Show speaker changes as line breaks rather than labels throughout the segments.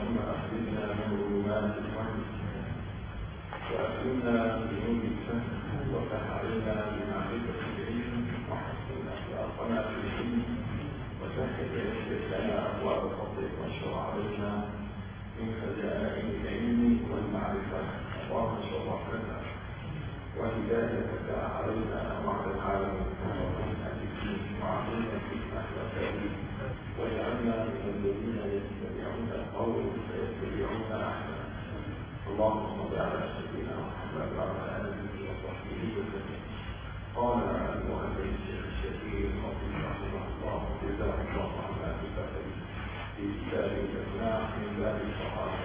اللهم أخرجنا من ظلمات الوهم وأكرمنا بنور الفهم وافتح علينا بمعرفة العلم وحسن أخلاقنا في العلم وسهل ويسر لنا أبواب فضلك واشرع علينا من خزائن العلم والمعرفة اللهم شرف لنا وهدايتك علينا وعلى العالمين وعلينا الحكمة والتأويل واجعلنا من الذين يتبعون القول فيتبعون أحسنه. اللهم صل على سيدنا محمد وعلى آله وصحبه وسلم. قال المؤلف الشيخ الشهير الخطيب رحمه الله جزاه الله عنا بفضله في كتاب الإقناع من باب الصحابة.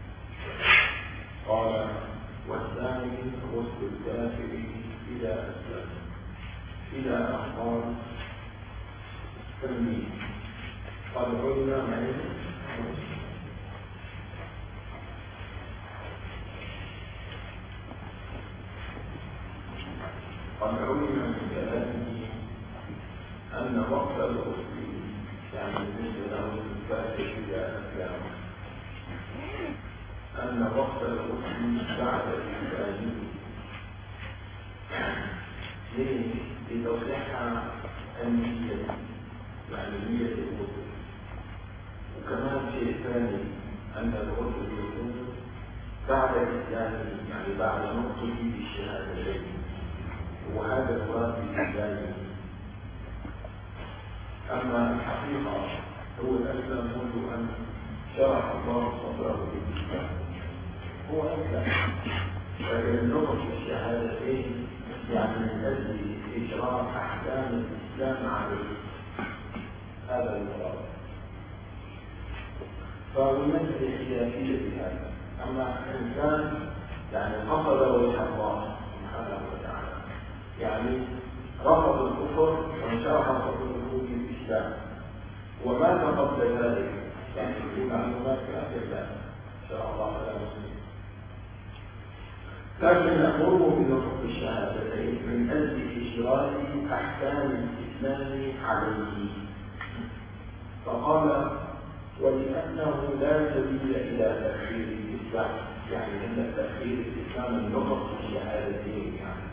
قال: والثاني غسل الكافر إذا أسلم إلى أخبار تنبيه. قد علم من كلامه أن وقت الغسل يعني بالنسبة له الكافر إذا أسلم أن وقت الغسل بعد إسلامه لتصح النية يعني نية الغسل. وكمان شيء ثاني أن الغسل يكون بعد إسلامه يعني بعد نطقه بالشهادتين، وهذا المراد بالإسلام. أما الحقيقة هو الأسلم منذ أن شرح الله صدره بالإسلام هو أسلم، ولكن نطق الشهادتين يعني من أجل إجراء أحكام الإسلام عليه، هذا المراد. فهناك خلافية في هذا. أما الإنسان يعني قصد وجه الله سبحانه وتعالى، يعني رفض الكفر وانشرح صدره بالإسلام، ومات قبل ذلك يعني في معلومات كافية إن شاء الله على مسلم، لكن نأمره بنطق الشهادتين من أجل إجراء أحكام الإسلام عليه. فقال: ولأنه لا سبيل إلى تأخير الإسلام، يعني أن تأخير الإسلام النطق الشهادتين يعني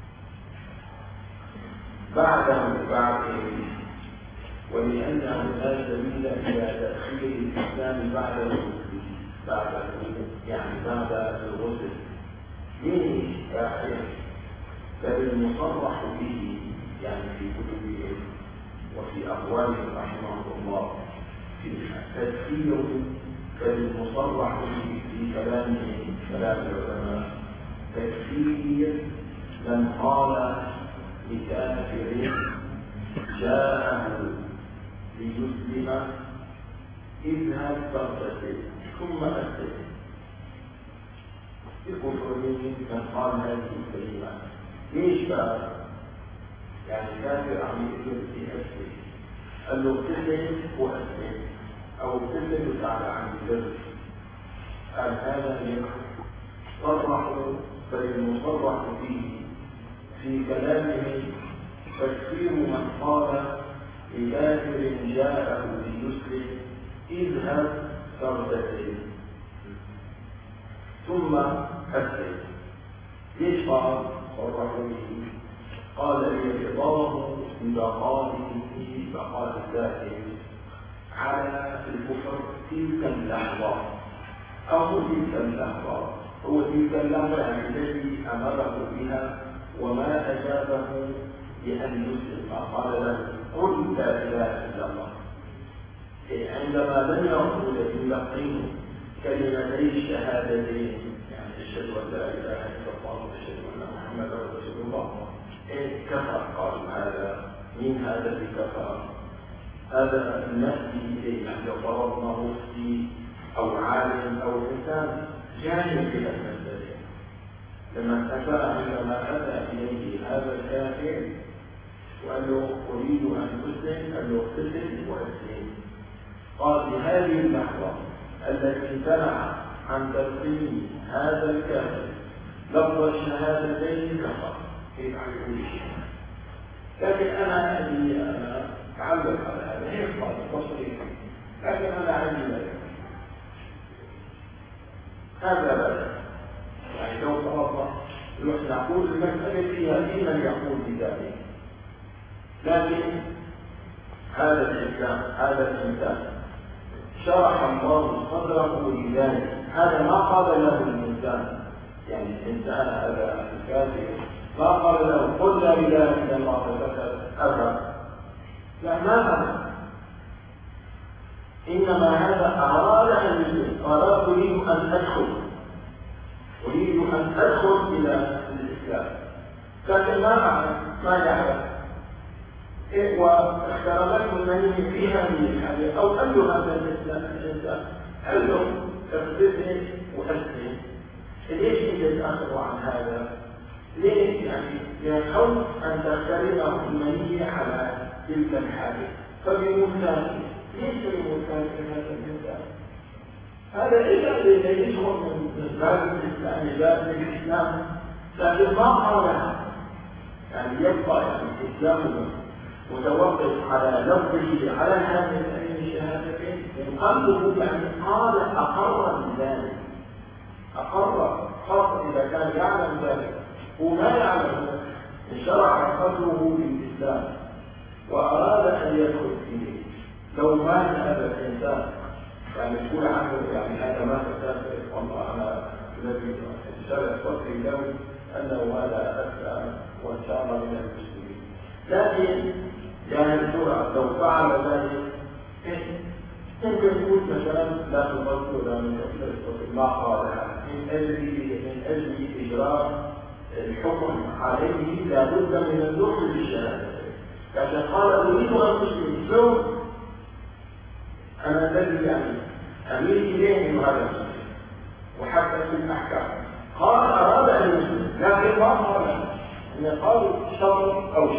ولأنه لا سبيل إلى تأخير الإسلام بعد الغسل يعني بعد الغسل ليه تأخير؟ فالمصرح به يعني في كتبهم وفي أقوالهم رحمه الله في تفسير فالمصرح به في كلام العلماء تكفير من قال لكافر جاءه ليسلم اذهب فاغتسل ثم أسلم. الكفر من قال هذه الكلمة ليش بقى؟ يعني كافر عم يقول في أسلم، قال له اغتسل وأسلم أو اغتسل وتعالى عن البر، قال هذا يكفر. صرحوا فالمصرح فيه في كلامه تكفير من قال لكافر جاءه ليسلم اذهب فاغتسل ثم أسلم. ليش قال صرحوا به؟ قال لإعطاه ببقاء الدائم على الكفر تلك اللحظة أو تلك اللحظة، هو تلك اللحظة يعني الذي أمره بها وما أجابه بأن يسلم، فقال له قل لا إله إلا الله. عندما لم يقول يلقن كلمتي الشهادتين يعني أشهد أن لا إله إلا الله وأشهد أن محمدا رسول الله كفر. قال هذا من هذا اللي كفر؟ هذا نأتي إليه عند فرضنا مفتي أو عالم أو إنسان جاهل إلى المسألة، عندما أتى إليه هذا الكافر وقال له أريد أن أسلم، قال له اغتسل وأسلم. قال في هذه اللحظة التي امتنع عن تلقين هذا الكافر لفظ الشهادتين كفر. كيف عن كل شيء؟ لكن أنا أعلق على هذا هيك قال تصريح، لكن أنا عندي ذلك هذا لا. يعني لو فرضنا نقول المسألة فيها من يقول بذلك، لكن هذا الإنسان شرح الله صدره لذلك. هذا ما قال له الإنسان، يعني الإنسان هذا الكافر ما قال له قل لا إله إلا الله أبدا، لا، ما هذا، إنما هذا أراد أن يسلم، قال أريد أن أدخل إلى الإسلام، لكن ما يعرف واخترمته المني في هذه الحالة، أو قال له هذا الإنسان قال له اخبرني وأسلم. ليش انت تأخذوا عن هذا؟ ليش؟ يعني خوف أن تخترمه المني على تلك الحالة، فبمثال ليس بمثال هذا الإنسان، هذا إذا يدخل من باب الإسلام باب الإسلام، لكن ما قال يعني يبقى إسلامه متوقف على لفظه على هذه الشهادتين، وقلبه قال أقر بذلك، أقر، خاصة إذا كان يعلم ذلك وما يعلم، شرع قلبه بالإسلام وأراد أن يدخل فيه. لو مات هذا الإنسان يعني يقول عنه يعني هذا ما تسافر، والله أنا الذي شرع صدري له أنه هذا أسلم وإن شاء الله من المسلمين، لكن يعني السورة لو فعل ذلك ممكن يقول مثلا لا تفضل ولا من كثير ما قالها من أجل إجراء الحكم عليه لا بد من الدخول بالشهادة، لكن قال أريد أن أسلم، لو أنا الذي يعني أميل إليه من هذا المسلم وحتى في الأحكام، قال أراد أن يسلم، لكن ما قال أن قال شر أو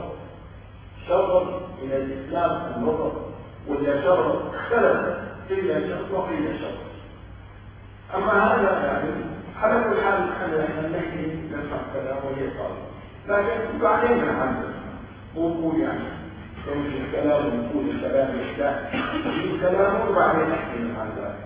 شر من الإسلام النظر ولا شر اختلف، إلا شر وقيل شر. أما هذا يعني على كل حال احنا نحكي نفهم كلام ويقال، لكن بعدين نحدث ونقول يعني يمشي الكلام ونقول الكلام لا في كلام وبعدين نحكي عن ذلك،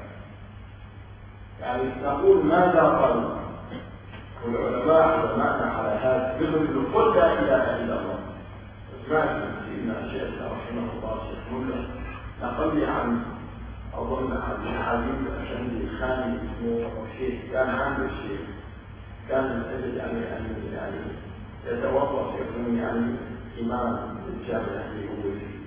يعني نقول ماذا قالوا والعلماء علماءنا على هذا يقولوا قل لا إله إلا الله. سمعت سيدنا الشيخ رحمه الله الشيخ مولى نقل عن أظن عن الحديث الأشعري الخامس اسمه الشيخ، كان عنده الشيخ كان من أجل يعني يتوظف يكون يعني إمام الجامعة اللي هو فيه،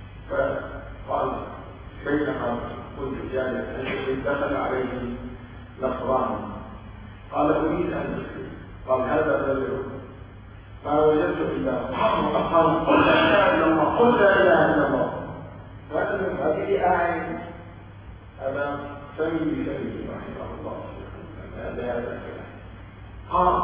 فقال بينما كنت جالسا دخل عليه نصراني قال أريد أن أسلم، قال هذا الرجل ما وجدت إلا قال قل لا إله إلا الله، قل لا إله إلا الله، وأنا هذه أعين أمام سيدي رحمه الله هذا الكلام. قال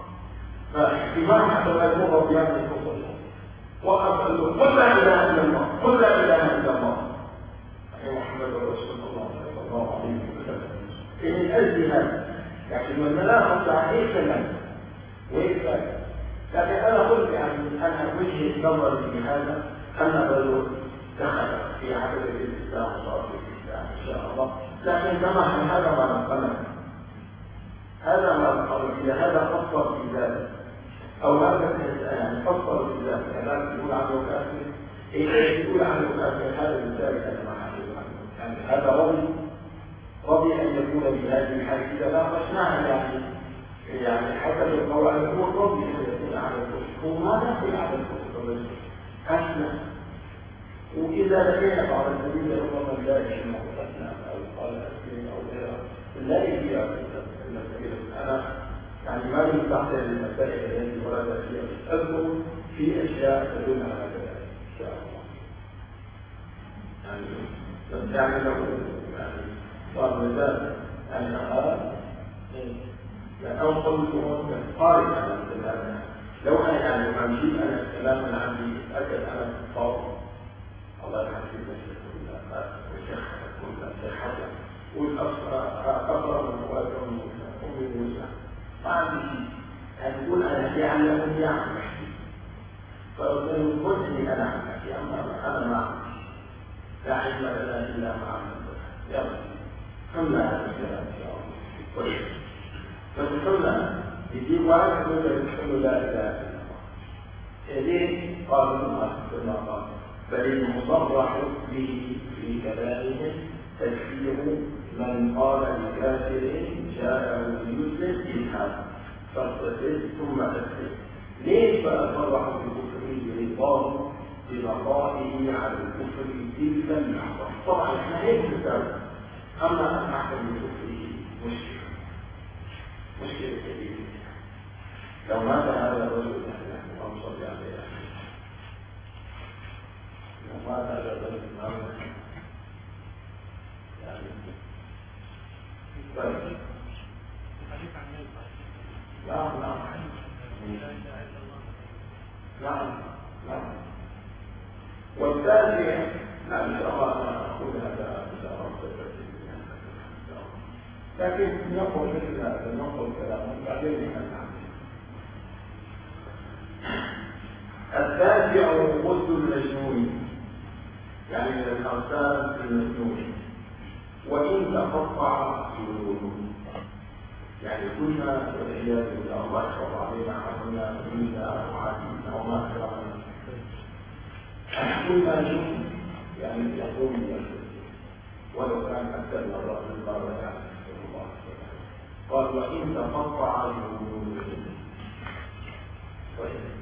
فاحتمال حتى لا يمر بهذه القصص وقف قال له قل لا إله إلا الله، قل لا إله إلا الله، أي محمد رسول الله صلى الله عليه وسلم. من أجل هذا لكن من لا خص عليه كلام ويكفى، لكن أنا قلت يعني أنا وجهة نظري في هذا أن الرجل دخل في عبد الإسلام وصار في الإسلام إن شاء الله، لكن كما هذا ما نقلنا، هذا ما نقلنا إذا هذا فصل في ذلك أو هذا يعني فصل في ذلك، هذا يقول عنه كافر، يقول عنه كافر، هذا لذلك أنا ما حدث عنه، يعني هذا رضي أن يكون بهذه الحالة إذا ناقشناها يعني حتى القواعد هو رضي أن يكون على الكفر، هو ما دخل على الكفر أسلم، وإذا لقينا بعض الذين ربما لا يشمع أسلم أو قال أسلم أو غيره لا يجي المسائل. أنا يعني ما لي تحت المسائل التي ورد فيها أذكر في أشياء تدل على ذلك إن شاء الله. يعني لو يعني صار مثال يعني أو قلت قارئ على الكلام، لو أنا يعني أمشي أنا الكلام أنا عندي أتأكد أنا صار الله يرحمه والشيخ حسن والأقرب وأكرم أمي موسى ما عندي شيء، يعني يقول أنا يعلمني عن نفسي، فقلت إني أنا عن نفسي، أما أنا ما عندي لا علم لنا إلا ما عملت. يلا كمل هذا الكلام إن شاء الله. طيب فدخلنا يجيب واحد يقول له يدخل لا اله الا الله. ليه؟ قالوا كما قال بل المصرح به في كلامهم تكفير من قال لكافر جاءه ليسلم الحاد فاغتسل ثم اسلم. ليش بقى صرح بالكفر ببقائه على الكفر تلك اللحظه؟ طبعا احنا هيك نسال، اما ان نحكم بكفره مشكله كبيره. لو مات هذا الرجل اللهم صل عليه لو مات هذا الرجل يعني طيب نعم والثاني ان شاء الله انا اقول هذا ان شاء الله لكن نقول مثل هذا نقول كلامه بعدين نعم. التاسع غسل المجنون يعني من الأغسال المجنون وإن تقطع جلوده يعني كنا والعياذ بالله الله يحفظ علينا عملنا منا وعادينا وما كرهنا كنا جن يعني يقوم بيده ولو كان أكثر من رأس القارة يعني صلى الله عليه وسلم قال وإن تقطع جلوده. طيب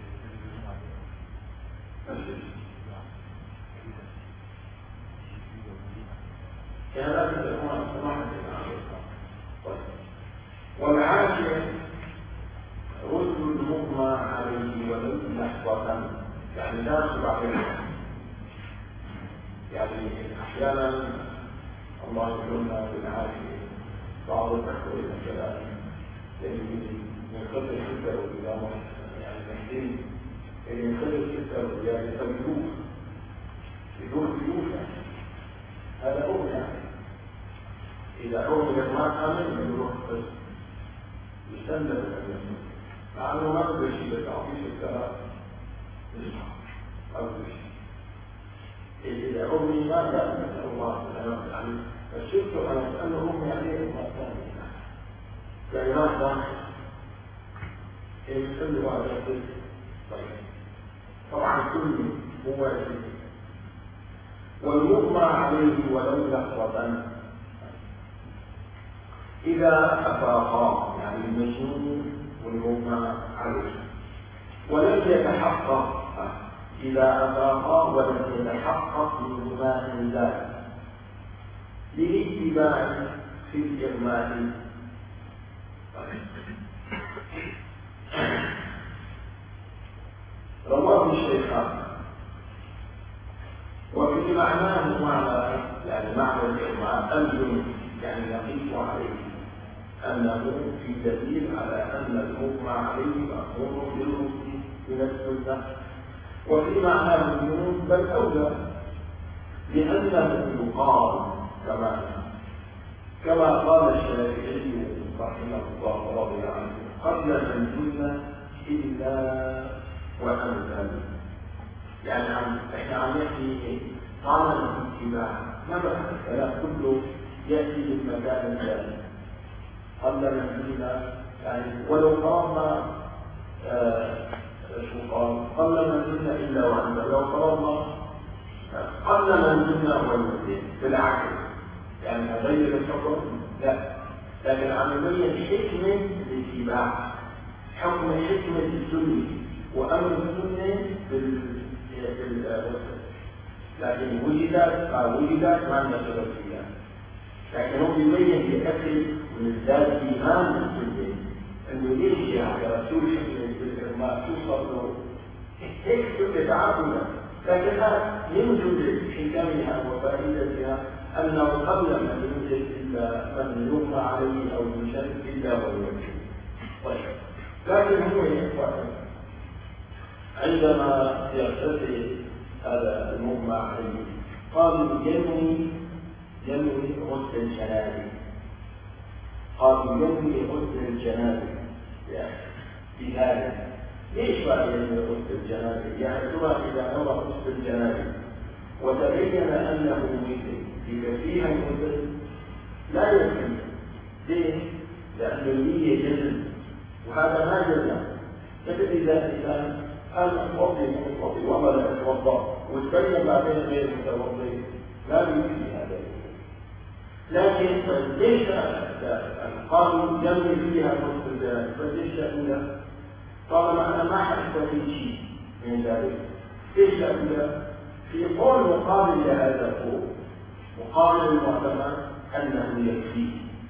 كذلك تكون سماحة والعاشر غسل المغمى عليه ولو لحظة يعني لا تبع يعني أحيانا الله يقولنا بالعافية بعض الأخوة الكلام من قبل الحجة والإمامة يعني محتين اللي من قبل الحجة يعني بدون هذا أمر يعني إذا أمر ما آمن يروح بس يستنى بالأمن مع أنه ما أقدر شيء بتعطيش الكلام ما أقدر شيء إذا أمي ما كان نسأل الله سلامة عليه فشفت أنا أسأله أمي عليه ما كان كلمات داخل يسأله على الطفل. طيب طبعا كل هو والمغمى عليه ولو لحظة إذا أفاقا يعني المجنون والمغمى عليه ولم يتحقق إذا أفاقا ولم يتحقق منهما إنزال للاتباع في الإغماء. رواه الشيخان وفي معناه معنى يعني معنى الإغماء الجنون يعني نقيس عليه أنه في دليل على أن المغمى عليه مأمور بالغسل من السنة وفي معناه الجنون بل أولى لأنه يقال كما قال الشافعي رحمه الله ورضي عنه قبل أن جن إلا وأنزل يعني احنا عم نحكي طالما الاتباع ما بقى الكلام كله يأتي بالمكان الثاني قبل منزلنا يعني ولو فرضنا شو قبل منزلنا إلا وأنزل لو فرضنا قبل منزلنا والمنزل بالعكس يعني أغير الحكم لا لكن عم يبين حكمة الاتباع حكمة السنة وأمر السنة لكن وجدت ما نشرت فيها لكن هو يبين بأكل من ذات إيمان السنة أنه يمشي على رسول ما توصل له هيك تتعبنا لكن هذا ينجد حكمها وفائدتها أنه قبل من يوجد إلا من يغمى عليه أو يشد إلا ويوجد. طيب لكن هو عندما يغتسل هذا المغمى عليه قالوا ينوي غسل الجنابه غسل الجنابه بذلك ليش بقى ينوي غسل الجنابه؟ يعني ترى إذا نوى غسل الجنابه وتبين أنه مثل إذا فيها المثل لا يمكن ليه؟ لأن النية جزم، وهذا ما جزم. مثل إذا أنا متوضي والله لا أتوضأ وتبين بعدين غير متوضي لا يمكن هذا. لكن ليش قالوا جمع فيها نصف ذلك؟ فليش الأولى؟ طالما أنا ما حدث في شيء من ذلك. ليش الأولى؟ في قول مقابل لهذا القول مقابل المعتمد أنه يكفي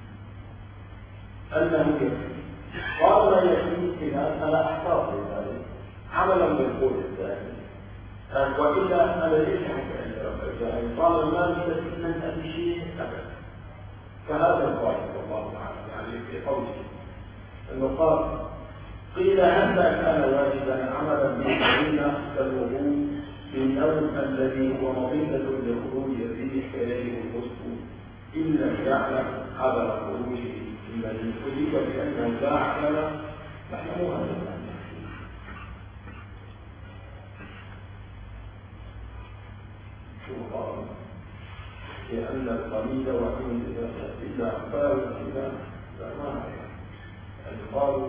قال لا يكفي إذا أنا أحتاط لذلك عملا بالقول الثاني، وإلا أنا ليس عند رب طالما ما نستفيد من أي شيء أبدا. فهذا القائد والله تعالى يعني في قوله أنه قال قيل هذا كان واجبا عملا بالقرينة كالوضوء بالنوم الذي هو مظنة لخروج الريح إليه الغسل إن لم يعلم قبل خروجه الذي أجيب بأنه لا أعلم فاحلموا هذا المعنى. شو قال؟ لأن القليل وإن إلا أخبار إلا ما قالوا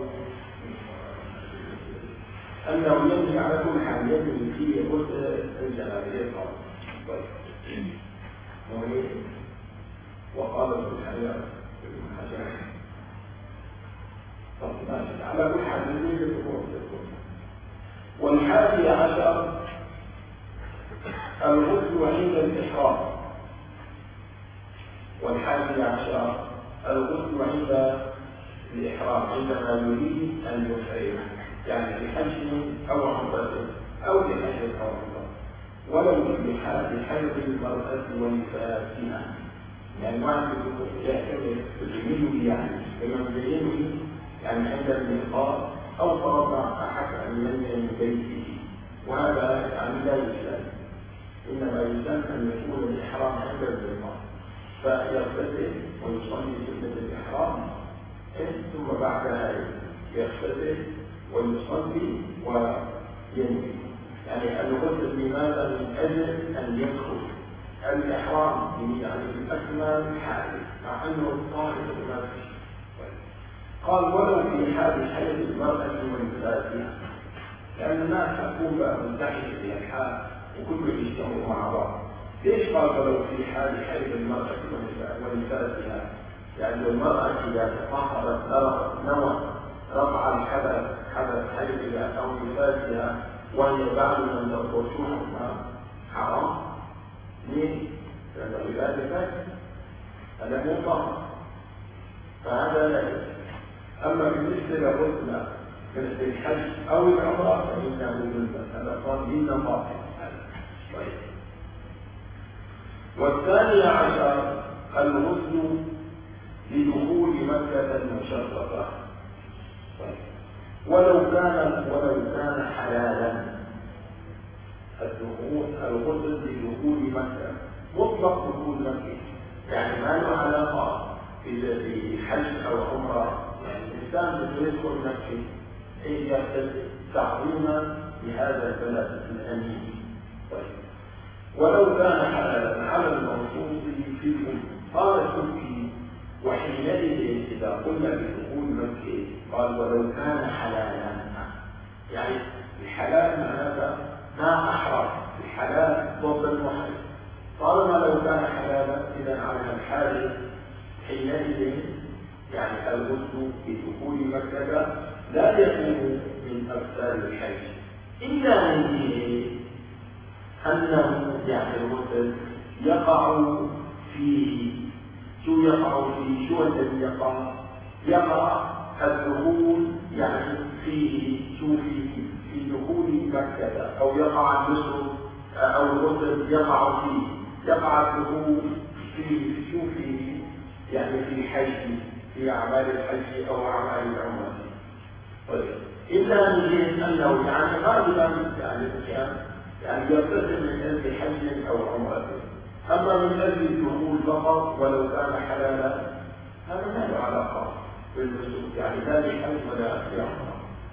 أنه يجري على كل حال يجري فيه غسل الجنابية طيب وقال ابن الحياة ابن حجر طب ماشي على كل حال يجري الغسل. والحادي عشر الغسل عند الإحرام. والحادي عشر الغسل عند الإحرام عندما يريد أن يحرم يعني لحج أو عمرة أو لحج أو عمرة ولو بحيض المرأة ونفاسها يعني ما يحتمل الجميل يعني كما يبينه يعني عند الميقات أو فرض أحد أن ينزل من بيته وهذا يعني لا يسلم إنما يسلم أن يكون الإحرام عند الميقات فيغتسل ويصلي سنة الإحرام ثم بعدها يغتسل ويصلي وينوي يعني الغسل لماذا؟ من أجل أن يدخل الإحرام يعني بأكمل حاله مع أنه الطاهر ما فيه. قال ولو في حال حيض المرأة ونفاسها لأن الناس تكون بقى منتحية في الحال وكله يجتمعوا مع بعض. ليش قال ولو في حال حيض المرأة ونفاسها؟ يعني المرأة إذا تطهرت نوى رفع الحدث حيضها أو نفاسها وهي بعد من تطهرها حرام. ليه؟ لأن العبادة فاسدة هذا مو طهر فهذا لا يجوز. أما بالنسبة للغسل مثل الحج أو العمرة فإنه جنبا هذا صار دين طاهر. طيب والثاني عشر الغسل لدخول مكة المشرفة ولو كان حلالا. الغسل لدخول مكة مطلق دخول مكة يعني ما له علاقة بحج أو عمرة يعني الإنسان يدخل مكة يغتسل تعظيما لهذا البلد الأمين. طيب ولو كان حلالا على المنصوص فيه قال السبكي وحينئذ إذا قلنا بدخول مكة قال ولو كان حلالا يعني الحلال معناته ما أحرم الحلال ضد المحرم طالما لو كان حلالا إذا على الحال حينئذ يعني الغسل بدخول مكة لا يكون من أفسار الحج إلا أنه يعني الغسل يقع فيه شو الذي يقع الدخول يعني فيه في دخول مكة أو يقع النصر أو الغسل يقع الدخول فيه يعني في حج في أعمال الحج أو أعمال العمرة. طيب إلا أنه يعني غالبا يعني يغتسل من أجل حج أو عمرة أما من أجل الدخول فقط ولو كان حلالا هذا ما له علاقة بالنسك يعني لا لحج ولا لعمرة.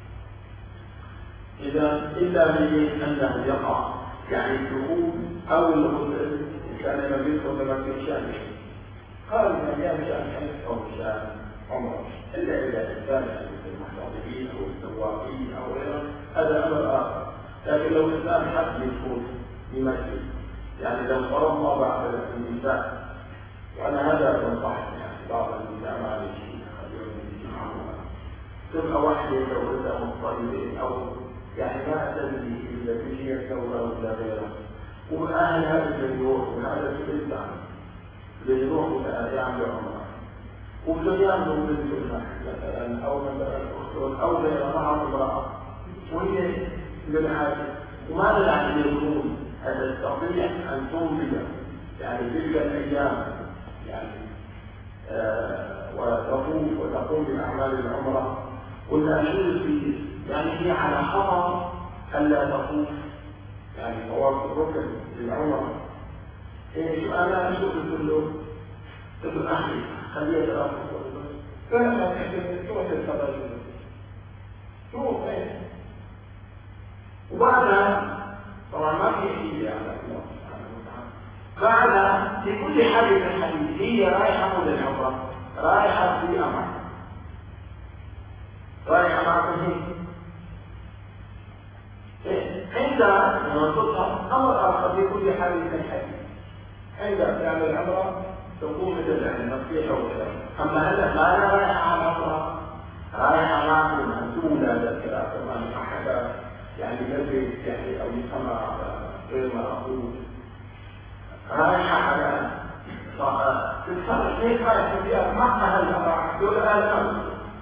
إذا إلا من أنه يقع يعني الدخول أو الغسل كان لم يدخل لما في شأنه قال من أيام شأن حج أو شأن عمره، إلا إذا كان مثل المحتضرين أو السواقين أو غيره، هذا أمر آخر. لكن لو الإنسان حب يدخل بمسجد، يعني لو فرضنا بعض النساء، وأنا هذا تنصحني يعني بعض النساء معلش خليهم يسمعوها، تبقى واحدة جوزها مضطربين أو يعني ما أدري إذا تجي الدولة ولا غيرها، وأهل هذا اليوم وهذا سئلت عنه بيروحوا يعملوا عمره وبدهم يعملوا بالسنة مثلا أو مثلا أختهم أو غيرها معهم امرأة وهي للحاجة، وماذا يعني يقولون هذا تستطيع أن تنفذ يعني تلك الأيام يعني وتطوف وتقوم بأعمال العمرة، والأشياء فيه يعني هي على خطر ألا تطوف يعني طواف الركن للعمرة. إيه أنا أشوف كله تقول أخي خليه تراك فلما تحب تروح الخبر تروح إيه، وبعدها طبعا ما في حيلة على الله سبحانه وتعالى. بعدها في كل حاجة من الحديث هي رايحة للعمرة، رايحة في أمر، رايحة معكم عندها منطقة أمر آخر في كل حاجة من الحديث، عندها تعمل العمرة تقوم مثل النصيحة وكذا. أما هلا ما أنا رايحة على العمرة، رايحة معكم مسؤولة للكلام كمان أحد يعني نبي يعني أو يسمى غير مرغوب، رايحة على تتصرف كيف رايحة فيها مع أهل الأمر دول أهل الأمر.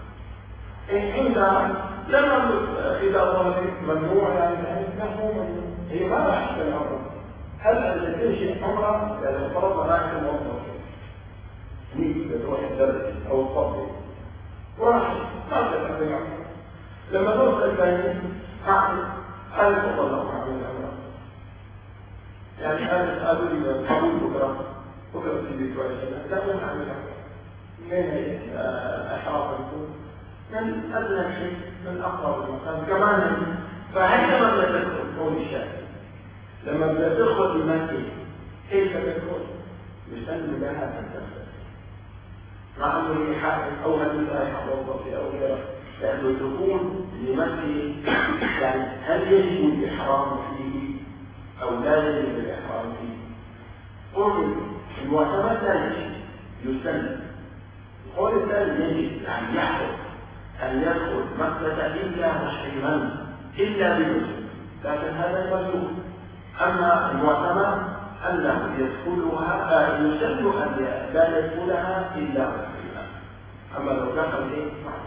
عندها لما إذا ظهرت ممنوع يعني نحن ممنوع، هي ما راح العمرة. هل إذا تمشي عمرة لأن فرضنا رايح الموظف مين تروح الدرس أو الصبي وراح ما تتعب العمرة، لما توصل الثاني هل تطلع عن العمرة يعني هذا اللي قبول بكرة تجي كويسة لا من عن العمرة من هي أحرافكم من أدنى شيء من أقرب المكان كمان. فعندما تدخل قول الشافعي لما تدخل المسجد كيف تدخل؟ يسلم لها أن تدخل مع أنه هي حائط أو هل حضرتي أو غيره، لأنه الدخول لمسجد يعني هل يجب الإحرام فيه أو لا يجب الإحرام فيه؟ قل المعتمد لا يجب يسلم، القول الثاني يجب يعني يحرم أن يدخل مكة إلا محرما إلا بنسك، لكن هذا مجهول. أما المعتمد أنه يدخلها يسن أن لا يدخلها إلا محرما، أما لو دخل إيه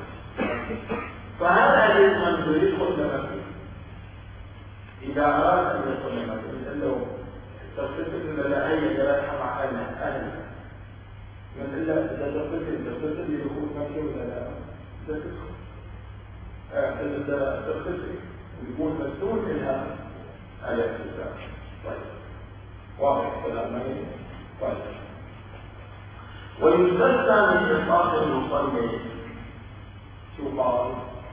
فهذا يجب يدخل لمكة إذا أراد أن يدخل لمكة لأنه تغتسل لا أي جراحة مع أهلها من إلا إذا تغتسل لدخول مكة ولا لا إذا تغتسل يكون مسؤول منها آيات الكتاب. طيب واضح كلام طيب. ويستثنى من إطلاق المصلي شو قال؟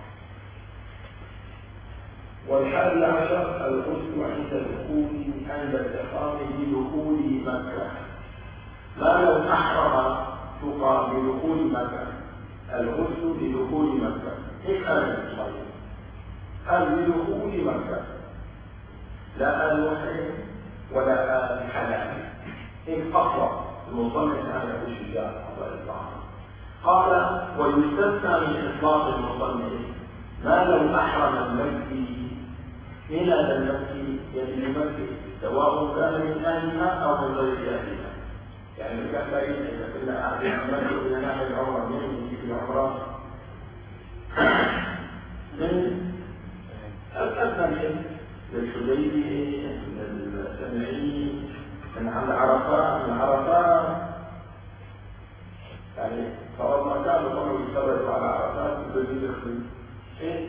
والحادي عشر الغسل عند الإحرام بدخول مكة، ما لو أحرم تقام بدخول مكة، الغسل بدخول مكة إيش قال المصلي؟ قال بدخول مكة لا آل وحي ولا آل حلال، إن أطلق المصلي هذا الشجاع الله يرضى. قال ويستثنى من إطلاق المصلي ما لو أحرم المكي من هذا المكي يجري المكي سواء كان من أهلها أو من غير أهلها، يعني الكافرين إذا كنا أهل المكي إلى ناحية العمرة من العمرة من أدنى شيء للحديبية من السمعين من عرفات يعني فرضنا كانوا كانوا يتفرجوا على عرفات بدون يدخل ايه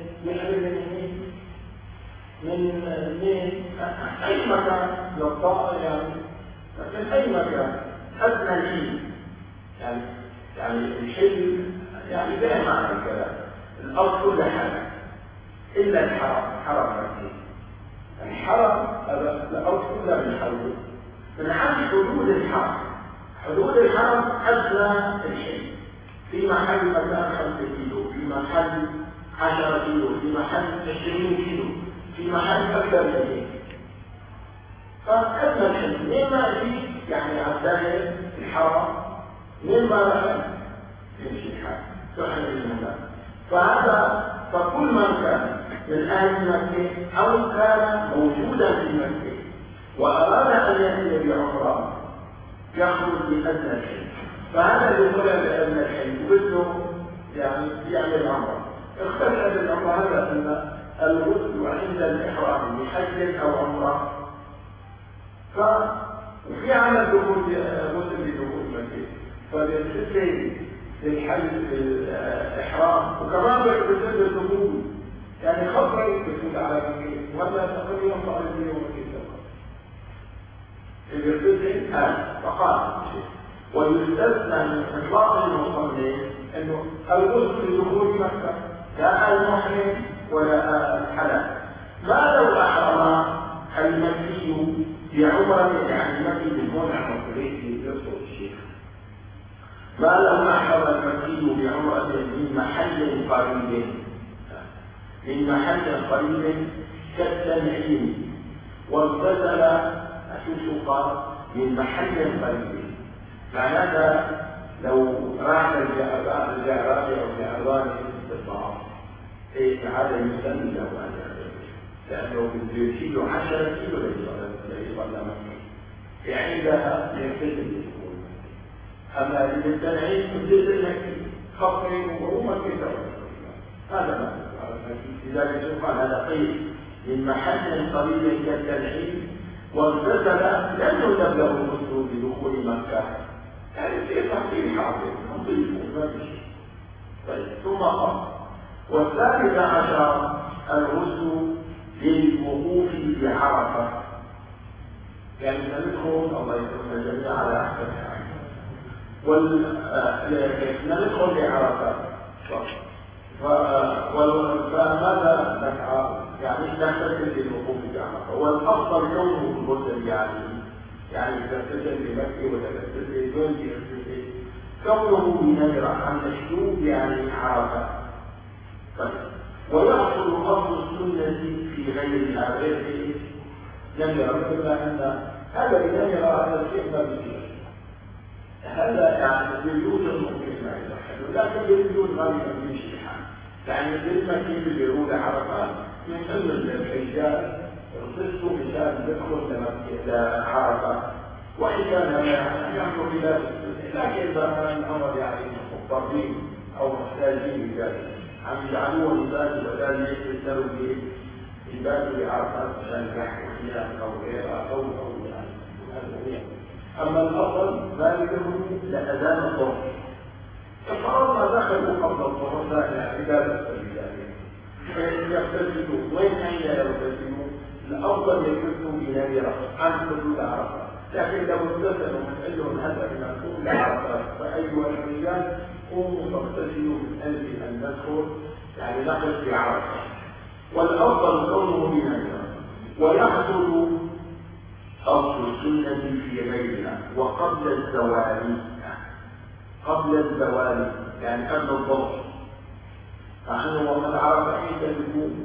من اي مكان للطائر يعني من اي مكان ادنى شيء يعني الشيء يعني ده معنى الكلام الارض كلها حاجه الا حرم مكه، الحرم الارض كلها من حوله من عند حدود الحرم، حدود الحرم أدنى الشيء في محل مكان 5 كيلو، في محل 10 كيلو، في محل 20 كيلو، في محل أكثر من هيك. فأدنى الحل مين ما فيه يعني على الداخل الحرام، مين ما دخل يمشي الحال تحل المكان. فكل من كان من أهل مكة أو كان موجودا في مكة وأراد أن يأتي بعمرة يخرج بأدنى الحل. فهذا يقول بأدنى الحل وبده يعني يعمل عمرة. اختلف بالعمرة هذا أن الغسل عند الإحرام بحج أو عمرة. وفي عمل دخول غسل لدخول مكة، فبالنسبة للحج بالإحرام وكمان بالنسبة للدخول يعني خطرة الدخول على مكة ولا تقريبا فارسية ومكة بالنسبة فقال ويستثنى من إطلاق المصلين أنه الغسل لدخول مكة لا المحرم ولا الحلال. ما لو أحرم المكي بعمرة يعني المكي بالهون عن الطريق يصل الشيخ، ما لو أحرم المكي بعمرة من محل قريب كالتنعيم واغتسل أشوشقا من محل قريب. معناتها لو راح الجعراني أو الجعراني بالضعف هذا يسمى له لأنه بده 10 كيلو ليصلى مكة يعني عندها يغتسل بالدخول. أما إذا التنعيم يغتسل مكة خفري ومكة هذا ما لذلك يقال هذا قيل من محل قريب كالتنعيم واغتسل لم يلزم له الغسل بدخول مكة يعني في تحصيل حاصل نضيف ما بشيء. طيب ثم قال والثالث عشر الغسل للوقوف بعرفة يعني ندخل الله يكرمنا جميعا على أحسن حال ندخل بعرفة فماذا نفعل؟ يعني نغتسل للوقوف بعرفة والأفضل كونه الغسل يعني تغتسل بمكة وتغتسل دون تغتسل كونه بنمرة عن مشروب يعني عرفة. طيب ويحصل أصل السنة في غيرها غير نمرة مثل أن هذا بنمرة هذا الشيء ما بيصير هذا يعني بيوجد ممكن ما يصح لكن بيوجد غالبا بيمشي الحال يعني مثل ما كيف بيقول عرفات من أن الحجاج القسط مثال يدخل لعرفة وإن كان يعمل بلاد لكن إذا كان الأمر يعني مضطرين أو محتاجين لذلك عم يجعلوه مثال وذلك يكتسروا به عباد لعرفات عشان يحكوا خلاف أو غيرها أو يعني أما الأفضل ذلك لأذان الظهر ففرضنا دخلوا قبل الظهر لا عبادة لله يغتسلوا وين أين يغتسلوا؟ الأفضل يغتسلوا بنمرة عن حدود عرفة لكن لو اغتسلوا من لهم هذا المفهوم لعرفة فأيها الرجال قوموا فاغتسلوا من أجل أن ندخل يعني نقف في عرفة والأفضل كونه بنمرة. ويحصل أصل السنة في غيرها وقبل الزوال يعني قبل الظهر فعنه وقد عرف عيسى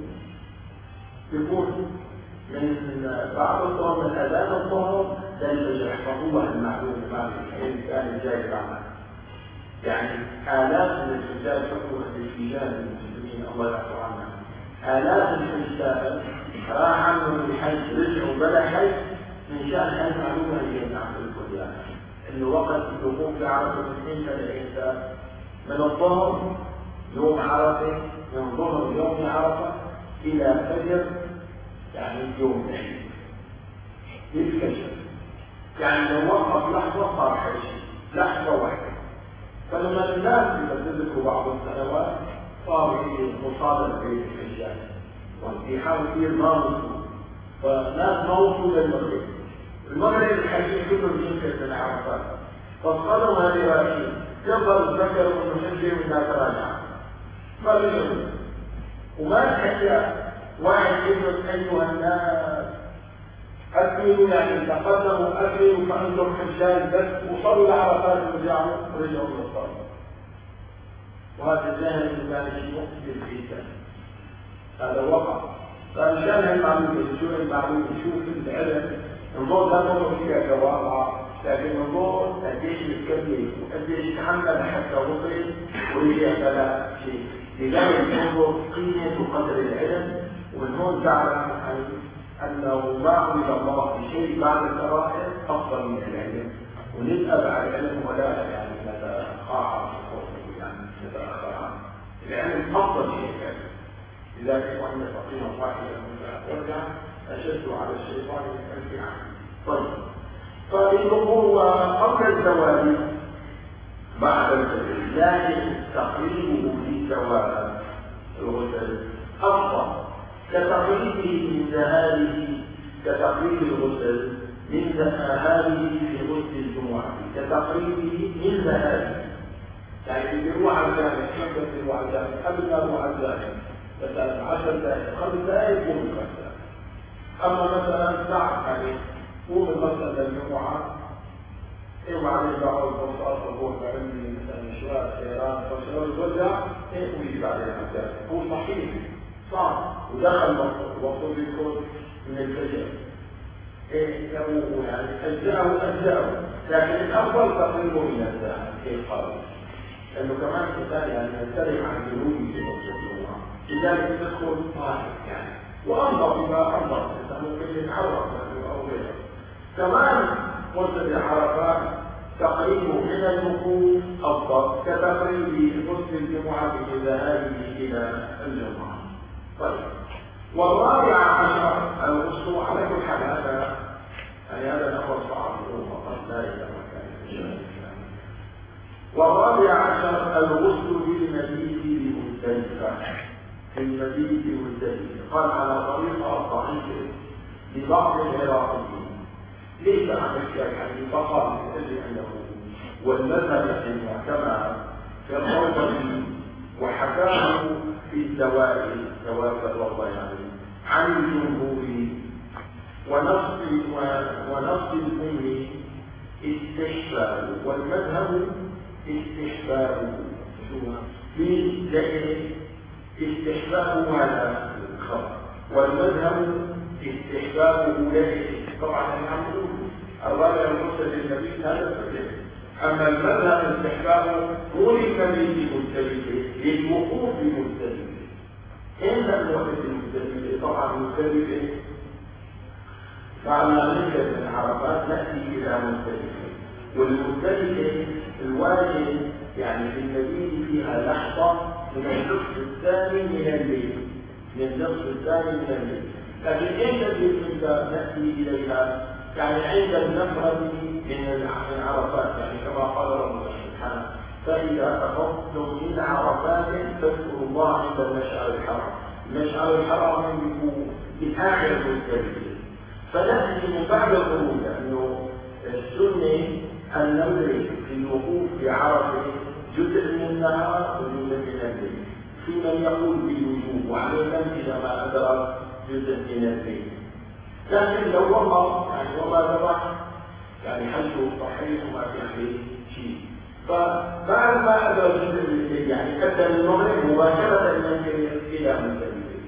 يكون من بعد الظهر من أذان الظهر لن يحفظوها المعلوم بعد الإنسان الجاي بعد يعني آلاف من الرجال فقوا الاحتجاج المسلمين الله يعفو عنهم آلاف من الرجال راح عنهم الحج رجعوا بلا حج من شأن هذه المعلومة اللي نعمل كلها إنه وقت الدخول في عرفة الإنسان الإنسان من الظهر يوم عرفة من ظهر يوم عرفة إلى فجر يعني يوم العيد يتكشف يعني لو وقف لحظة صار حج لحظة واحدة. فلما الناس إذا تذكروا بعض السنوات صار مصادر بين الحجاج وانتحار كثير ما وصلوا فناس ما وصلوا للمغرب الحجين كلهم يمكن من عرفات فصلوا هذه الراشين يفضل ذكروا المحجين من ذات راجع فرجعوا وما تحكي واحد يقول أيها الناس أكملوا يعني تقدموا أكملوا فأنتم حجاج بس وصلوا لعرفات ورجعوا للصلاة وهذا الجهل كان شيء مختلف جدا. هذا وقع. فمشان هالمعلومة شو المعلومة شوف العلم نظن لا نظن فيها كواقع، لكن نظن قديش بتكلف وقديش يتحمل حتى وصل ورجع بلا شيء. لذلك ننظر قيمة وقدر العلم، ومن هون تعلم أنه ما عمل الله بشيء بعد الفرائض أفضل من العلم، ونسأل على العلم ولا يعني نتقاعد يعني نتأخر عنه. العلم أفضل شيء العلم. لذلك وأن فقيها واحدا وارجع أشد على الشيطان من ألف عام. طيب، فالنبوة قبل الزواج بعد الزواج، لكن تقريبه للزواج الغسل أفضل كتقريبه من ذهابه، كتقريب الغسل من ذهابه في غسل الجمعة، كتقريبه من ذهابه. يعني بيروح على الجامع، شو بيروح على الجامع؟ قبل ما يروح على الجامع مثلا 10 دقائق 5 دقائق يقوم الغسل. أما مثلا ساعة يعني قوم الغسل للجمعة، وبعدين بقعد بوصل بقول بعمل مثلا شوية خيرات فشلون يرجع ويجي بعدين على الجامع. هو صحيح صعب ودخل وقت بيكون من الفجر. لو يعني أجزأه، لكن الأفضل تقريبه من الذهب في القلب، لأنه كمان الإنسان يعني يختلف عن جنوبه في وقت الجمعة، لذلك تدخل طاهر يعني وأنظر بما أنظر، أنت ممكن يتحرك أو غيره. كمان قلت بالحركات تقريبه من الوقوف أفضل كتقريب غسل الجمعة بذهابه إلى الجمعة. طيب، والرابع عشر الغسل على كل حال هذا يعني هذا الأمر صعب وقد لا يتمكن. والرابع عشر الغسل بالمبيت بمزدلفة، في المبيت بمزدلفة قال على طريقة ضعيفة لبعض العراقيين، ليس عن الشيخ يعني فقط من أجل أنه والمذهب المعتمد في الروضة وحكاه في الزوائد الروضة يعني عن الجمهور ونص الأم استحباب، والمذهب استحباب. لأن استحباب هذا الخبر، والمذهب استحبابه ليس طبعا الحمد الرابع المرسل للنبي هذا الفجر. أما المذهب استحبابه هو للنبي مختلفة للوقوف مختلفة. إن لم يوقف المختلفة طبعا مختلفة فعلى نسبة من عرفات نأتي إلى مختلفة، والمختلفة الواجب يعني في المدينة فيها لحظة من النصف الثاني من الليل، لكن إيش نأتي إليها؟ يعني عند النفرة من عرفات، يعني كما قال ربنا سبحانه فإذا أفضتم من عرفات فاذكروا الله عند المشعر الحرام. المشعر الحرام يكون بآخر المزدلفة، فنأتي من بعد الخروج، لأنه السنة أن ندرك في الوقوف بعرفة جزء من النهار وجزء من الليل، في من يقول بالوجوب وعليه من إذا ما أدرك جزء من الليل. لكن لو وقف يعني وما ذبح يعني حجه صحيح وما في عليه شيء، فبعد ما أدرك جزء من الليل يعني أدى المغرب مباشرة إلى مزدلفة.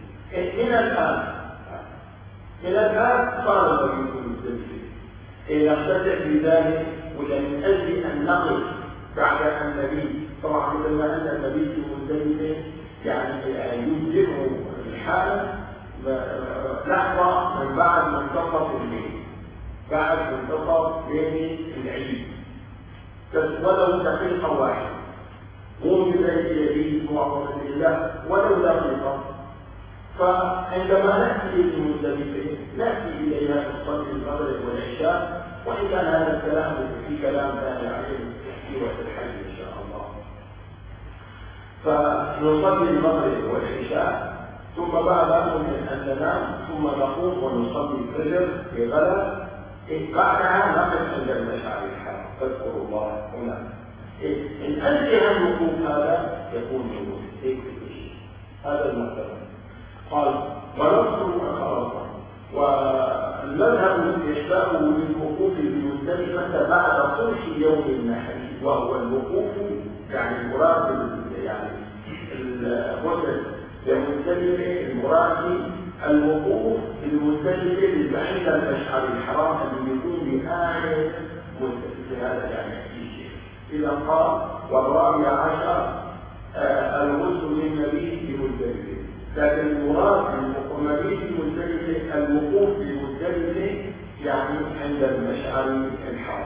من الآن صار النبي مزدلفة. نقتدع بذلك، ولا من أجل أن نقف بعد النبي طبعا مثل ما أن النبي في مزدلفة يعني يجزئه الحال لحظة من بعد منتصف الليل، بعد منتصف ليلة العيد ولو دقيقة واحدة، مو بذلك يزيد معظم الله ولو دقيقة. فعندما نأتي للمزدلفة نأتي إليها نصلي المغرب والعشاء، وإن كان هذا الكلام في كلام ثاني عليه في وقت الحج إن شاء الله. فنصلي المغرب والعشاء ثم بعد ممكن أن ننام ثم نقوم ونصلي الفجر بغلب. بعدها نقف عند المشعر الحرام فاذكروا الله هنا. إن أنتهى الوقوف هذا يكون جنون هيك هذا المقتضى. قال ونصر خلاصا، والمذهب استحبابه للوقوف بمزدلفة بعد صبح يوم النحر، وهو الوقوف يعني المراد يعني الغسل للمزدلفة المراد الوقوف بالمزدلفة عند المشعر الحرام اللي يكون بآية مزدلفة. هذا يعني شيء. إذا قال والرابع عشر الغسل للنبي بمزدلفة، لكن المراد بالمبيت بمزدلفة الوقوف بمزدلفة يعني عند المشعر الحرام.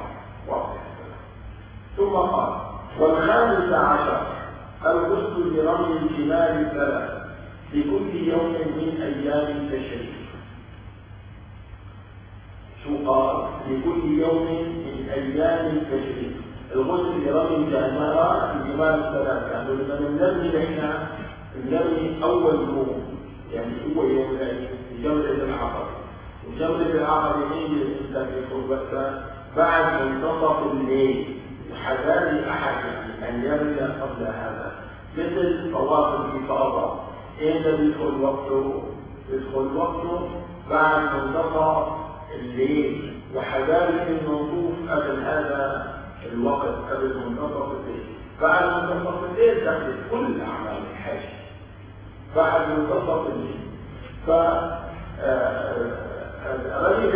ثم قال والخامس عشر الغسل لرمي الجمال الثلاث في كل يوم من أيام التشريق. شو قال؟ لكل يوم من أيام التشريق الغسل لرمي الجمال الثلاث. يعني لما نرمي نحن نرمي أول يوم، يعني هو يوم العيد جمرة العقبة، وجمرة العقبة هي الإنسان يدخل وقتها بعد منتصف الليل وحذاري أحد أن يرمي قبل هذا، مثل طواف الإفاضة. إمتى يدخل وقته؟ يدخل وقته بعد منتصف الليل، وحذاري أن نطوف قبل هذا الوقت، قبل منتصف الليل. بعد منتصف الليل تأخذ كل أعمال الحج بعد منتصف الليل. رمي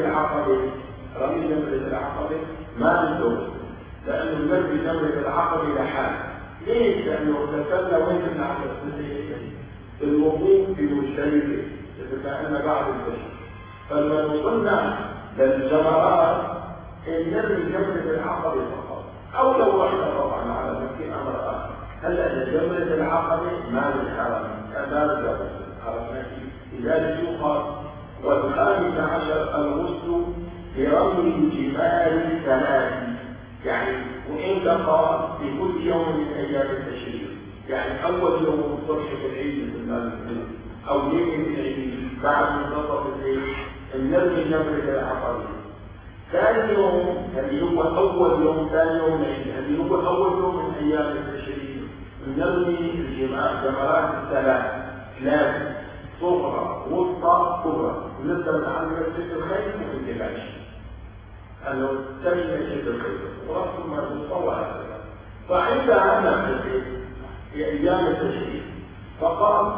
جمرة العقبة ما بالدور، لأنه نرمي جمرة العقبة لحال. ليش؟ لأنه ذكرنا وين العقبة الوقوف بمزدلفة إذا كان بعد الفجر. فلما وصلنا للجمرات نرمي جمرة العقبة فقط، أو لو رحنا طبعا على مكان أمر آخر. هلا جمرة العقبة ما بالحرم، ما بالجبل عرفنا فيه. لذلك يقال والخامس عشر الغسل لرمي الجمال الثلاث، يعني وإن قال في كل يوم من أيام التشريق، يعني أول يوم الصبح في العيد مثل ما نقول، أو ليلة العيد بعد منتصف الليل نرمي جمرة العقبة. ثاني يوم اللي هو أول يوم، ثاني يوم العيد اللي هو أول يوم من أيام التشريق نرمي الجمرات الثلاث، لازم صغرى وسطى كبرى. ونبدأ من عند شد الخيط ومن العيش، أنه تمشي شد الخيط ورسم الوسطى وهكذا. فعندها أنا في أيام التشريق فقال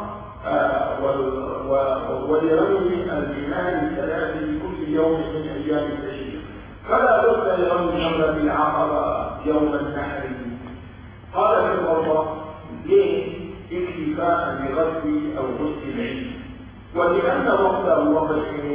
ولرمي الجمال الثلاث لكل يوم من أيام التشريق، فلا بد لرمي جمرة العقبة يوم النحر. قال في الغرفة ليه؟ اكتفاء بغسل أو غسل العيد، ولأن وقته وقت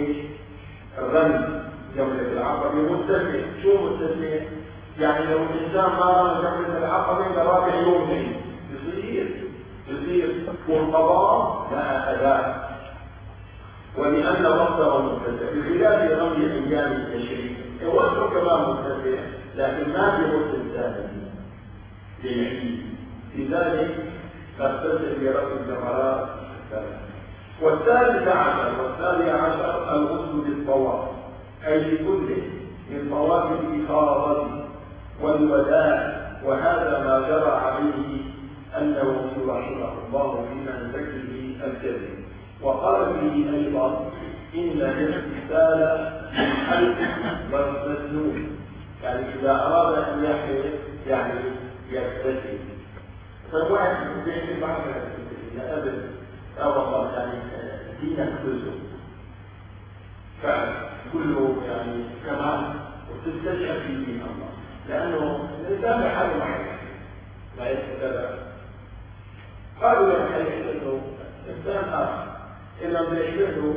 الرمي جمرة العقبة متسع. شو متسع؟ يعني لو الإنسان ما رمى جمرة العقبة لرابع يوم العيد يصير والقضاء لا أداء، ولأن وقته متسع بخلاف رمي أيام التشريق. وقته كمان متسع لكن ما في غسل ثاني للعيد، لذلك نغتسل برمي الجمرات الثلاث. والثالث عشر الغسل بالطواف، أي لكله من طواف الإفاضة والوداع. وهذا ما جرى عليه النووي رحمه الله في منهجه الكريم. وقال فيه أيضا إن الاغتسال من حلق والمسنون، يعني إذا أراد أن يحلق يعني يغتسل. فالواحد يقول بعد إلى أبد والله يعني دينك كله فعلا كله يعني كمان، وتستشعر في دين الله، لأنه الإنسان بحاله واحد لا يتكلم. قالوا يا حي إنه إنسان آخر إذا بيحلده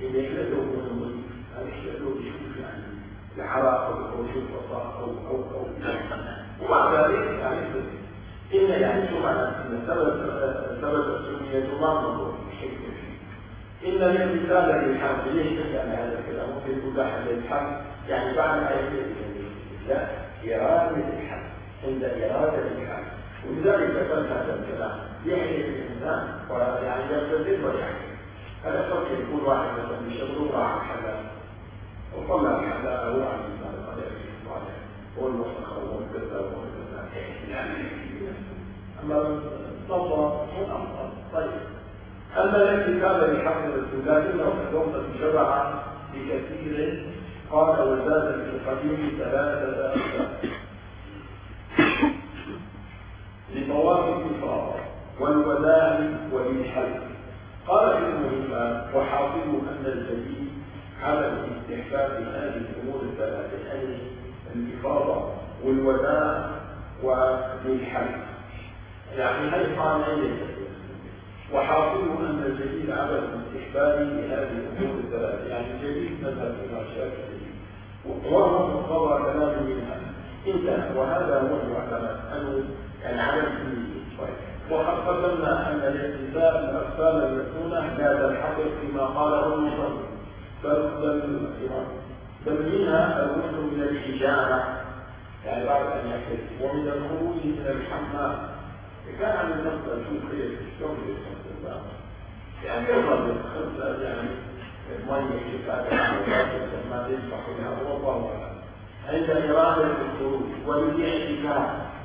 يشوف يعني الحرارة أو يشوف وصاء أو ومع ذلك يعني إن يعني شو معنى إن سبب السنية ما نقول حكمة إن الانتسال للحمد. ليش تسأل هذا الكلام؟ ممكن يقول لحد الحمد يعني بعد آية لا، إرادة الحمد، عند إرادة الحمد. ولذلك ذكرت هذا الكلام يحيي الإنسان ويعني يبتدئ ويحيي. هذا فرق يكون واحد مثلا بشغله راح الحلال وطلع الحلال هو عن الإنسان القدر الصالح هو المستخر وكذا وكذا يعني. أما الصبر هو الأفضل. طيب أما الانتساب لحق الرسول لكنه الوقت شرع بكثير. قال وزاد في القديم 3 أشياء لطواف الإفاضة والوداع وللحلق. قال ابن هشام: وحاصل أن الجديد على الاستحباب هذه الأمور الثلاثة، يعني الإفاضة والوداع وللحلق، يعني هي قال وحاصل أن الجديد على الاستحباب هذه الأمور الثلاثة، يعني الجديد مذهب الإمام الشافعي وهو مقتضى كلام منها انتهى. وهذا هو المعتمد أنه العمل فيه. وقد قدمنا أن الانتزاع الأطفال المسنونة لا تنحصر فيما قاله المصنف، بل منها الوصول من الحجامة، يعني بعد أن يحدث، ومن الخروج من الحمام. كان عن النقطة شو خير في الشغل للخمسة، يعني يفضل الخمسة يعني المية كفاية ما يصبح لها والله عند إرادة الخروج وللاعتكاف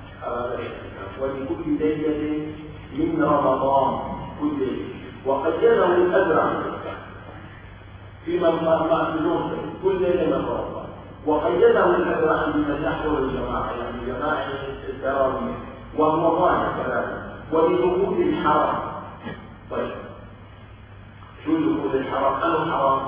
ولكل ليلة من رمضان كل ليلة. وقيده الأزرع في مأخذون كل ليلة من رمضان، وقيده الأزرع بمن يحضر الجماعة، يعني جماعة التراويح، وهو ظاهر كلامه. ولدخول الحرم. طيب شو دخول الحرم؟ أنه حرام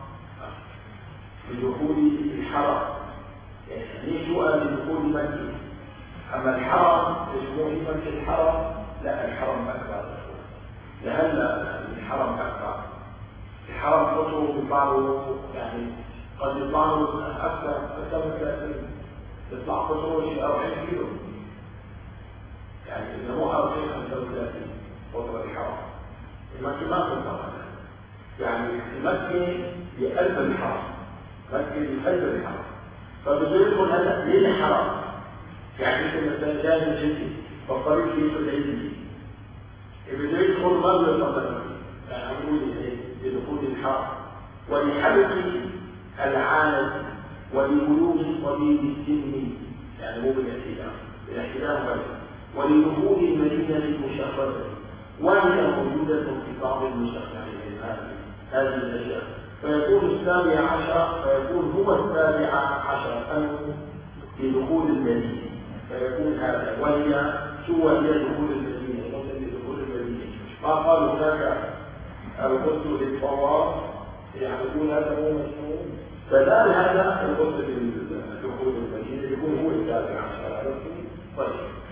لدخول الحرم، يعني شو قال لدخول مكة؟ أما الحرم يسمونه مكة الحرم، لا الحرم أكبر، لهلا الحرم أكبر. الحرم قطره ببعضه يعني قد يطلع له أكثر من 30، يطلع قطره شيء 40 كيلو، يعني إذا مو 40 35 قطر الحرم. مكة ما تطلع، يعني مكة بقلب الحرم، مكة بقلب الحرم، فبدون هذا للحرم. يعني مثلا جاي من جدي فالطريق في العيد بده يدخل ما بيطلع، يعني عمود لدخول الحرم ولحلق العانة ولبلوغ الطبيب السن، يعني مو بالاحتلام بس، ولدخول المدينة المشرفة، وهي موجودة في بعض المستخدمين هذه الأشياء. فيكون السابع عشر، فيكون هو السابع عشر أنه في دخول المدينة، فيكون هذا. وهي شو هي دخول المدينة؟ دخول المدينة ما قالوا هناك الغسل للطواف، يعني يكون هذا هو مسنون، فلا هذا الغسل لدخول المدينة يكون هو السابع عشر. طيب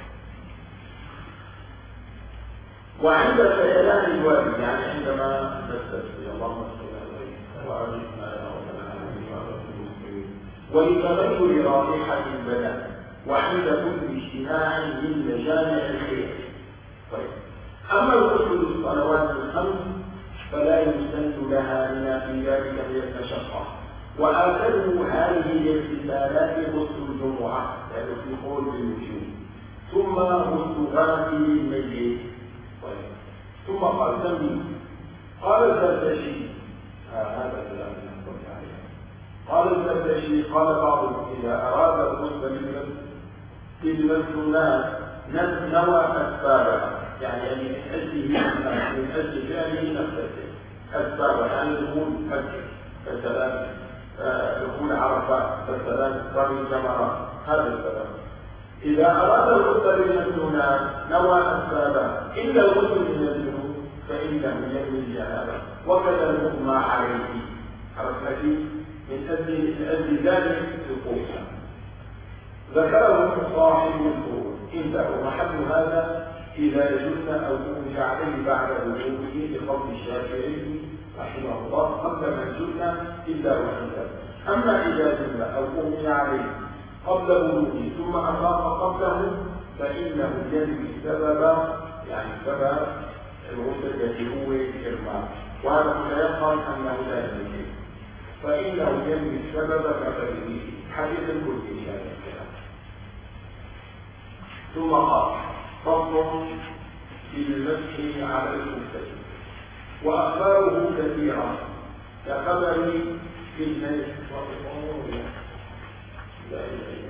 وعند فعلان الوالد، يعني عندما نستسقي اللهم صل على وأجبنا يا رب العالمين وأرحم المسلمين، ولتغير رائحة البدن، وعند كل اجتماع من مجامع الخير. طيب أما الغسل للصلوات الخمس فلا يستند لها لما في ذلك من المشقة، وآخره هذه الاغتسالات غسل الجمعة، يعني في قول بالوجوب، ثم غسل غاسل الميت. طيب ثم قال تنبيه، قال الزركشي هذا الكلام نحكم عليه. قال الزركشي قال بعضهم إذا أراد الغسل للمسنونات نوى أسبابها، يعني من أجل فعله نفسه أسبابها، يعني دخول مكة مثلا، دخول عرفات مثلا، رمي الجمرات، هذا السبب. إذا أراد الغسل للمسنونات نوى أسبابها، إلا الغسل من الذنوب فإنه ينوي الجنابة، وكذا المغمى عليه حركته من أجل ذلك القوة. ذكره صاحب الفروض انتهى محل هذا إذا جن أو أنجى عليه بعد وجوده لقول الشافعي رحمه الله قبل من جن إلا وحده. أما إذا جن أو أنجى عليه قبل وجوده ثم أفاق قبله فإنه ينوي السبب، يعني سبب الغسل الذي هو الإرماء، وهذا متيقن أنه لا ينوي، فإنه ينوي السبب كفرده حديث الكل شاهد. ثم قال فصل في المسح على الخفين، وأخباره كثيرة كخبر في المسح